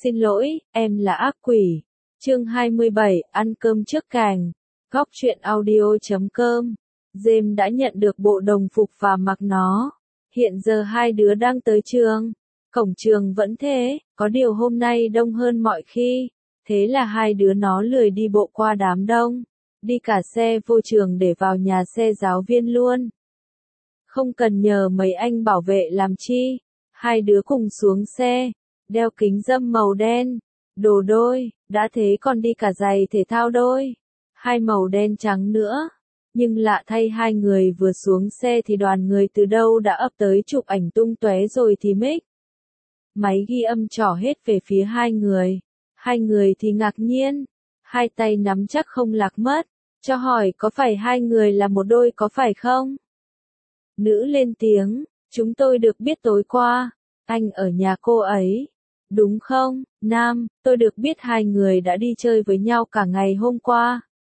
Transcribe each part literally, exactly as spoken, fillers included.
Xin lỗi, em là ác quỷ. Chương hai mươi bảy, ăn cơm trước cành. Góc truyện audio chấm com. James đã nhận được bộ đồng phục và mặc nó. Hiện giờ hai đứa đang tới trường. Cổng trường vẫn thế, có điều hôm nay đông hơn mọi khi. Thế là hai đứa nó lười đi bộ qua đám đông. Đi cả xe vô trường để vào nhà xe giáo viên luôn. Không cần nhờ mấy anh bảo vệ làm chi. Hai đứa cùng xuống xe. Đeo kính râm màu đen. Đồ đôi, đã thế còn đi cả giày thể thao đôi. Hai màu đen trắng nữa. Nhưng lạ thay hai người vừa xuống xe thì đoàn người từ đâu đã ập tới chụp ảnh tung tóe rồi thì mic. Máy ghi âm trỏ hết về phía hai người. Hai người thì ngạc nhiên. Hai tay nắm chắc không lạc mất. Cho hỏi có phải hai người là một đôi có phải không? Nữ lên tiếng, chúng tôi được biết tối qua. Anh ở nhà cô ấy. Đúng không? Nam, tôi được biết hai người đã đi chơi với nhau cả ngày hôm qua.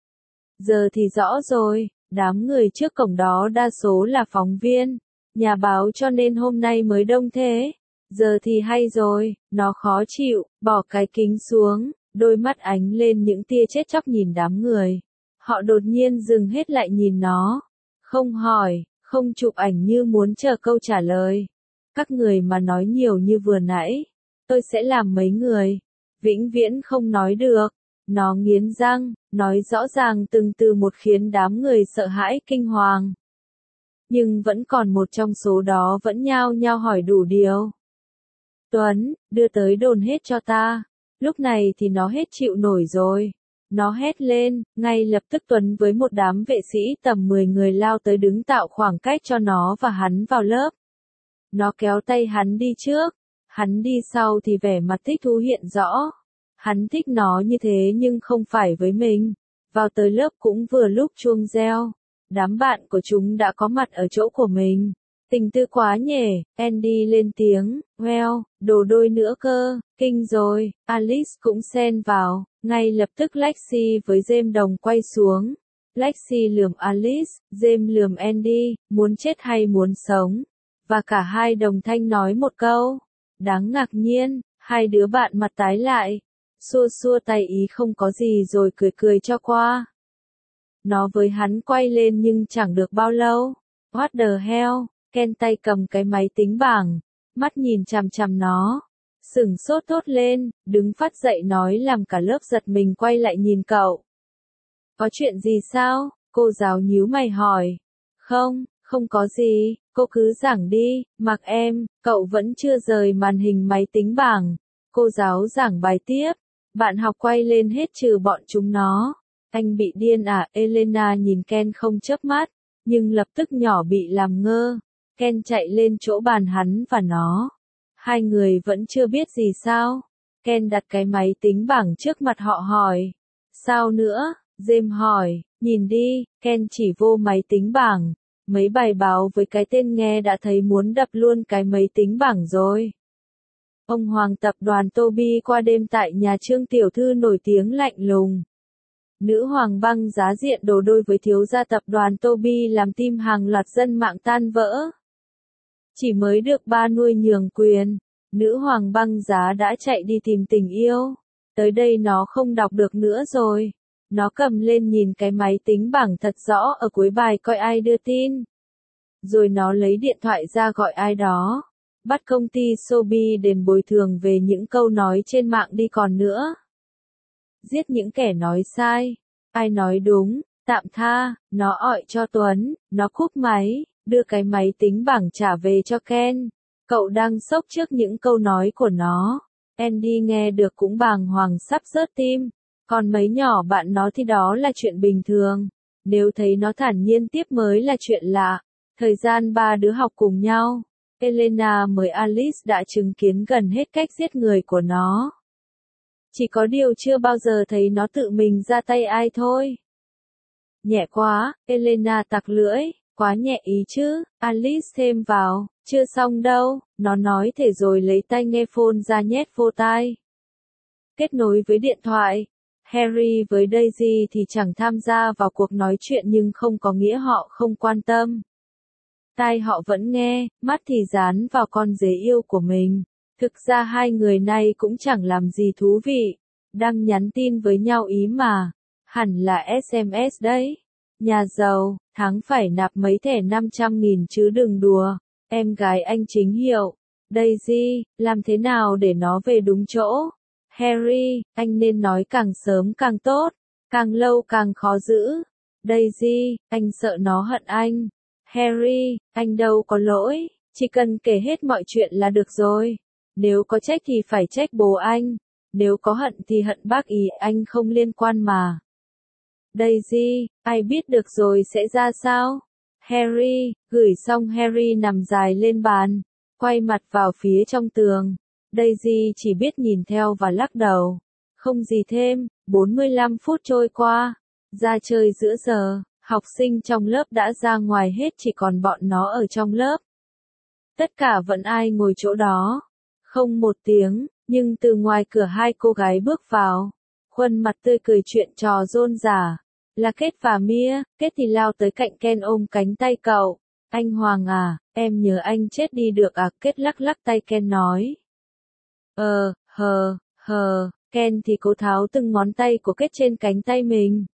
Giờ thì rõ rồi, đám người trước cổng đó đa số là phóng viên, nhà báo cho nên hôm nay mới đông thế. Giờ thì hay rồi, nó khó chịu, bỏ cái kính xuống, đôi mắt ánh lên những tia chết chóc nhìn đám người. Họ đột nhiên dừng hết lại nhìn nó. Không hỏi, không chụp ảnh như muốn chờ câu trả lời. Các người mà nói nhiều như vừa nãy. Tôi sẽ làm mấy người. Vĩnh viễn không nói được. Nó nghiến răng, nói rõ ràng từng từ một khiến đám người sợ hãi kinh hoàng. Nhưng vẫn còn một trong số đó vẫn nhao nhao hỏi đủ điều. Tuấn, đưa tới đồn hết cho ta. Lúc này thì nó hết chịu nổi rồi. Nó hét lên, ngay lập tức Tuấn với một đám vệ sĩ tầm mười người lao tới đứng tạo khoảng cách cho nó và hắn vào lớp. Nó kéo tay hắn đi trước. Hắn đi sau thì vẻ mặt thích thú hiện rõ. Hắn thích nó như thế nhưng không phải với mình. Vào tới lớp cũng vừa lúc chuông reo. Đám bạn của chúng đã có mặt ở chỗ của mình. Tình tư quá nhỉ, Andy lên tiếng, well, đồ đôi nữa cơ, kinh rồi. Alice cũng xen vào, ngay lập tức Lexi với James đồng quay xuống. Lexi lườm Alice, James lườm Andy, muốn chết hay muốn sống. Và cả hai đồng thanh nói một câu. Đáng ngạc nhiên, hai đứa bạn mặt tái lại. Xua xua tay ý không có gì rồi cười cười cho qua. Nó với hắn quay lên nhưng chẳng được bao lâu. What the hell, Ken tay cầm cái máy tính bảng, mắt nhìn chằm chằm nó. Sửng sốt thốt lên, đứng phát dậy nói làm cả lớp giật mình quay lại nhìn cậu. Có chuyện gì sao? Cô giáo nhíu mày hỏi. Không, không có gì, cô cứ giảng đi, mặc em, cậu vẫn chưa rời màn hình máy tính bảng. Cô giáo giảng bài tiếp, bạn học quay lên hết trừ bọn chúng nó. Anh bị điên à? Elena nhìn Ken không chớp mắt, nhưng lập tức nhỏ bị làm ngơ. Ken chạy lên chỗ bàn hắn và nó. Hai người vẫn chưa biết gì sao? Ken đặt cái máy tính bảng trước mặt họ hỏi. Sao nữa? James hỏi, nhìn đi, Ken chỉ vô máy tính bảng. Mấy bài báo với cái tên nghe đã thấy muốn đập luôn cái máy tính bảng rồi. Ông Hoàng tập đoàn Toby qua đêm tại nhà Trương tiểu thư nổi tiếng lạnh lùng. Nữ hoàng băng giá diện đồ đôi với thiếu gia tập đoàn Toby làm tim hàng loạt dân mạng tan vỡ. Chỉ mới được ba nuôi nhường quyền, nữ hoàng băng giá đã chạy đi tìm tình yêu. Tới đây nó không đọc được nữa rồi. Nó cầm lên nhìn cái máy tính bảng thật rõ ở cuối bài coi ai đưa tin. Rồi nó lấy điện thoại ra gọi ai đó. Bắt công ty Sobi đền bồi thường về những câu nói trên mạng đi còn nữa. Giết những kẻ nói sai. Ai nói đúng, tạm tha, nó ọi cho Tuấn, nó cúp máy, đưa cái máy tính bảng trả về cho Ken. Cậu đang sốc trước những câu nói của nó. Andy nghe được cũng bàng hoàng sắp rớt tim. Còn mấy nhỏ bạn nó thì đó là chuyện bình thường. Nếu thấy nó thản nhiên tiếp mới là chuyện lạ. Thời gian ba đứa học cùng nhau, Elena mới Alice đã chứng kiến gần hết cách giết người của nó. Chỉ có điều chưa bao giờ thấy nó tự mình ra tay ai thôi. Nhẹ quá, Elena tặc lưỡi, quá nhẹ ý chứ, Alice thêm vào, chưa xong đâu, nó nói thế rồi lấy tai nghe phone ra nhét vô tai. Kết nối với điện thoại. Harry với Daisy thì chẳng tham gia vào cuộc nói chuyện nhưng không có nghĩa họ không quan tâm. Tai họ vẫn nghe, mắt thì dán vào con dế yêu của mình. Thực ra hai người này cũng chẳng làm gì thú vị, đang nhắn tin với nhau ý mà, hẳn là ét em ét đấy. Nhà giàu, tháng phải nạp mấy thẻ năm trăm nghìn chứ đừng đùa, em gái anh chính hiệu. Daisy, làm thế nào để nó về đúng chỗ? Harry, anh nên nói càng sớm càng tốt, càng lâu càng khó giữ. Daisy, anh sợ nó hận anh. Harry, anh đâu có lỗi, chỉ cần kể hết mọi chuyện là được rồi. Nếu có trách thì phải trách bố anh, nếu có hận thì hận bác ý anh không liên quan mà. Daisy, ai biết được rồi sẽ ra sao? Harry, gửi xong Harry nằm dài lên bàn, quay mặt vào phía trong tường. Daisy chỉ biết nhìn theo và lắc đầu. Không gì thêm, bốn mươi lăm phút trôi qua. Ra chơi giữa giờ, học sinh trong lớp đã ra ngoài hết chỉ còn bọn nó ở trong lớp. Tất cả vẫn ai ngồi chỗ đó. Không một tiếng, nhưng từ ngoài cửa hai cô gái bước vào. Khuôn mặt tươi cười chuyện trò rôm rả. Là Kết và Mia, Kết thì lao tới cạnh Ken ôm cánh tay cậu. Anh Hoàng à, em nhớ anh chết đi được à? Kết lắc lắc tay Ken nói. Ờ, hờ, hờ, Ken thì cố tháo từng ngón tay của Kết trên cánh tay mình.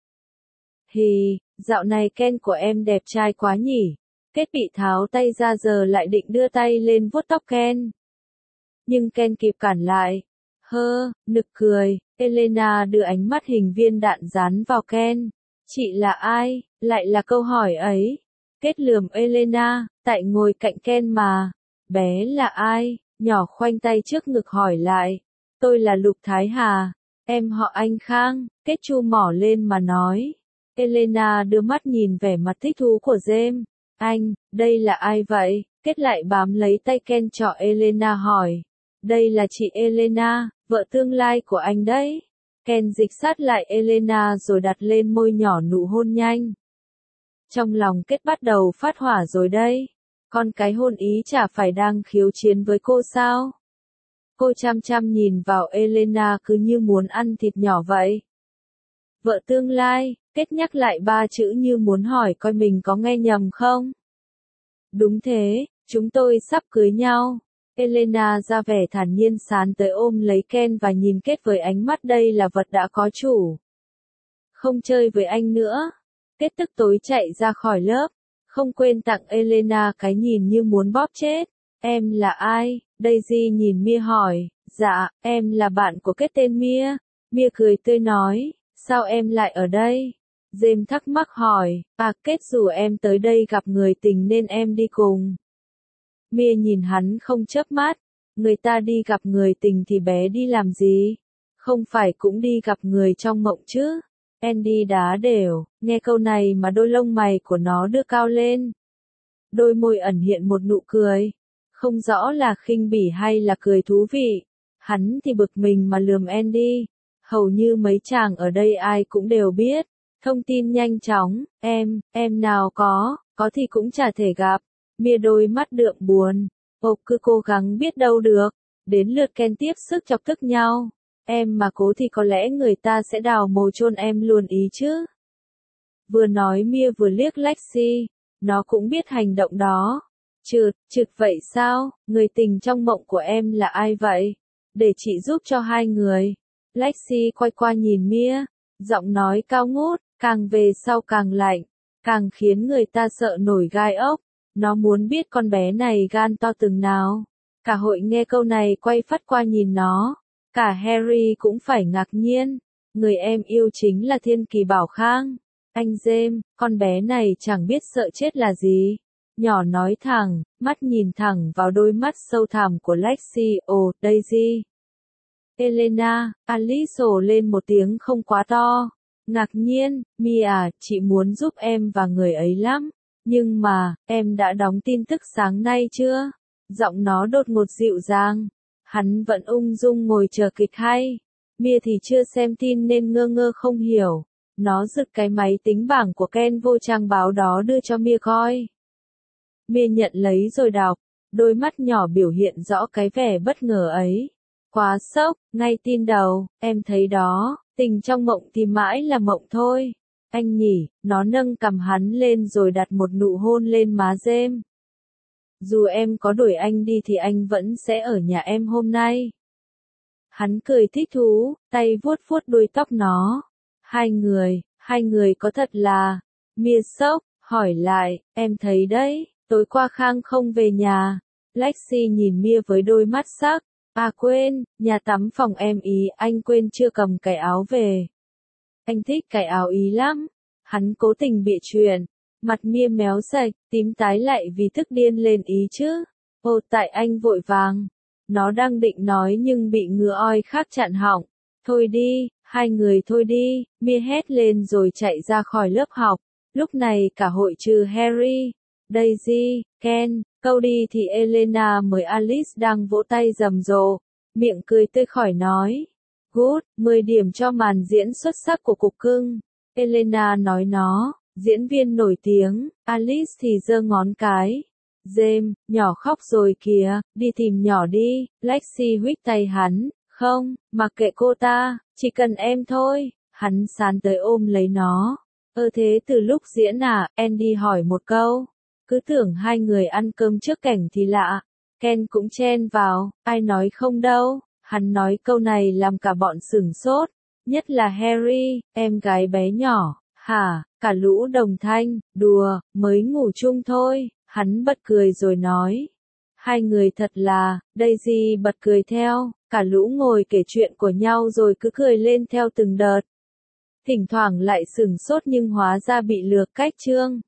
Hì, dạo này Ken của em đẹp trai quá nhỉ. Kết bị tháo tay ra giờ lại định đưa tay lên vuốt tóc Ken. Nhưng Ken kịp cản lại. Hơ, nực cười, Elena đưa ánh mắt hình viên đạn dán vào Ken. Chị là ai? Lại là câu hỏi ấy. Kết lườm Elena, tại ngồi cạnh Ken mà. Bé là ai? Nhỏ khoanh tay trước ngực hỏi lại. Tôi là Lục Thái Hà. Em họ anh Khang. Kết chu mỏ lên mà nói. Elena đưa mắt nhìn vẻ mặt thích thú của James. Anh, đây là ai vậy? Kết lại bám lấy tay Ken trọ Elena hỏi. Đây là chị Elena, vợ tương lai của anh đấy. Ken dịch sát lại Elena rồi đặt lên môi nhỏ nụ hôn nhanh. Trong lòng Kết bắt đầu phát hỏa rồi đây. Con cái hôn ý chả phải đang khiêu chiến với cô sao? Cô chăm chăm nhìn vào Elena cứ như muốn ăn thịt nhỏ vậy. Vợ tương lai, Kết nhắc lại ba chữ như muốn hỏi coi mình có nghe nhầm không? Đúng thế, chúng tôi sắp cưới nhau. Elena ra vẻ thản nhiên sán tới ôm lấy Ken và nhìn Kết với ánh mắt đây là vật đã có chủ. Không chơi với anh nữa. Kết tức tối chạy ra khỏi lớp. Không quên tặng Elena cái nhìn như muốn bóp chết. Em là ai? Daisy nhìn Mia hỏi. Dạ, em là bạn của Kết tên Mia. Mia cười tươi nói. Sao em lại ở đây? James thắc mắc hỏi. À, Kết rủ em tới đây gặp người tình nên em đi cùng. Mia nhìn hắn không chớp mắt. Người ta đi gặp người tình thì bé đi làm gì? Không phải cũng đi gặp người trong mộng chứ? Andy đá đều, nghe câu này mà đôi lông mày của nó đưa cao lên. Đôi môi ẩn hiện một nụ cười. Không rõ là khinh bỉ hay là cười thú vị. Hắn thì bực mình mà lườm Andy. Hầu như mấy chàng ở đây ai cũng đều biết. Thông tin nhanh chóng, em, em nào có, có thì cũng chả thể gặp. Mia đôi mắt đượm buồn. Ồ, cứ cố gắng biết đâu được. Đến lượt Ken tiếp sức chọc tức nhau. Em mà cố thì có lẽ người ta sẽ đào mồ chôn em luôn ý chứ. Vừa nói Mia vừa liếc Lexi. Nó cũng biết hành động đó. Trượt, trượt vậy sao? Người tình trong mộng của em là ai vậy? Để chị giúp cho hai người. Lexi quay qua nhìn Mia. Giọng nói cao ngút, càng về sau càng lạnh. Càng khiến người ta sợ nổi gai ốc. Nó muốn biết con bé này gan to từng nào. Cả hội nghe câu này quay phát qua nhìn nó. Cả Harry cũng phải ngạc nhiên. Người em yêu chính là Thiên Kỳ Bảo Khang. Anh James, con bé này chẳng biết sợ chết là gì. Nhỏ nói thẳng, mắt nhìn thẳng vào đôi mắt sâu thẳm của Lexi. Ồ, Daisy. Elena, Alice sổ lên một tiếng không quá to. Ngạc nhiên, Mia, chị muốn giúp em và người ấy lắm. Nhưng mà, em đã đóng tin tức sáng nay chưa? Giọng nó đột ngột dịu dàng. Hắn vẫn ung dung ngồi chờ kịch hay. Mia thì chưa xem tin nên ngơ ngơ không hiểu. Nó giật cái máy tính bảng của Ken vô trang báo đó đưa cho Mia coi. Mia nhận lấy rồi đọc. Đôi mắt nhỏ biểu hiện rõ cái vẻ bất ngờ ấy. Quá sốc, ngay tin đầu, em thấy đó, tình trong mộng thì mãi là mộng thôi. Anh nhỉ, nó nâng cằm hắn lên rồi đặt một nụ hôn lên má James. dù em có đuổi anh đi thì anh vẫn sẽ ở nhà em hôm nay. Hắn cười thích thú, tay vuốt vuốt đuôi tóc nó. Hai người, hai người có thật là... Mia sốc, hỏi lại, em thấy đấy, tối qua Khang không về nhà. Lexi nhìn Mia với đôi mắt sắc. À quên, nhà tắm phòng em ý, anh quên chưa cầm cái áo về. Anh thích cái áo ý lắm. Hắn cố tình bịa chuyện. Mặt Mia méo sạch, tím tái lại vì tức điên lên ý chứ. Ồ tại anh vội vàng. Nó đang định nói nhưng bị ngựa oi khác chặn họng. Thôi đi, hai người thôi đi, Mia hét lên rồi chạy ra khỏi lớp học. Lúc này cả hội trừ Harry, Daisy, Ken, Cody thì Elena mới Alice đang vỗ tay rầm rộ, miệng cười tươi khỏi nói. Good, mười điểm cho màn diễn xuất sắc của cục cưng. Elena nói nó, diễn viên nổi tiếng, Alice thì giơ ngón cái. James, nhỏ khóc rồi kìa, đi tìm nhỏ đi, Lexi huých tay hắn, không, mặc kệ cô ta, chỉ cần em thôi, hắn sán tới ôm lấy nó. Ơ thế từ lúc diễn à, Andy hỏi một câu, cứ tưởng hai người ăn cơm trước cảnh thì lạ, Ken cũng chen vào, ai nói không đâu, hắn nói câu này làm cả bọn sửng sốt, nhất là Harry, em gái bé nhỏ, hả, cả lũ đồng thanh, đùa, mới ngủ chung thôi. Hắn bật cười rồi nói. Hai người thật là, Daisy bật cười theo, cả lũ ngồi kể chuyện của nhau rồi cứ cười lên theo từng đợt. Thỉnh thoảng lại sửng sốt nhưng hóa ra bị lừa cách chương.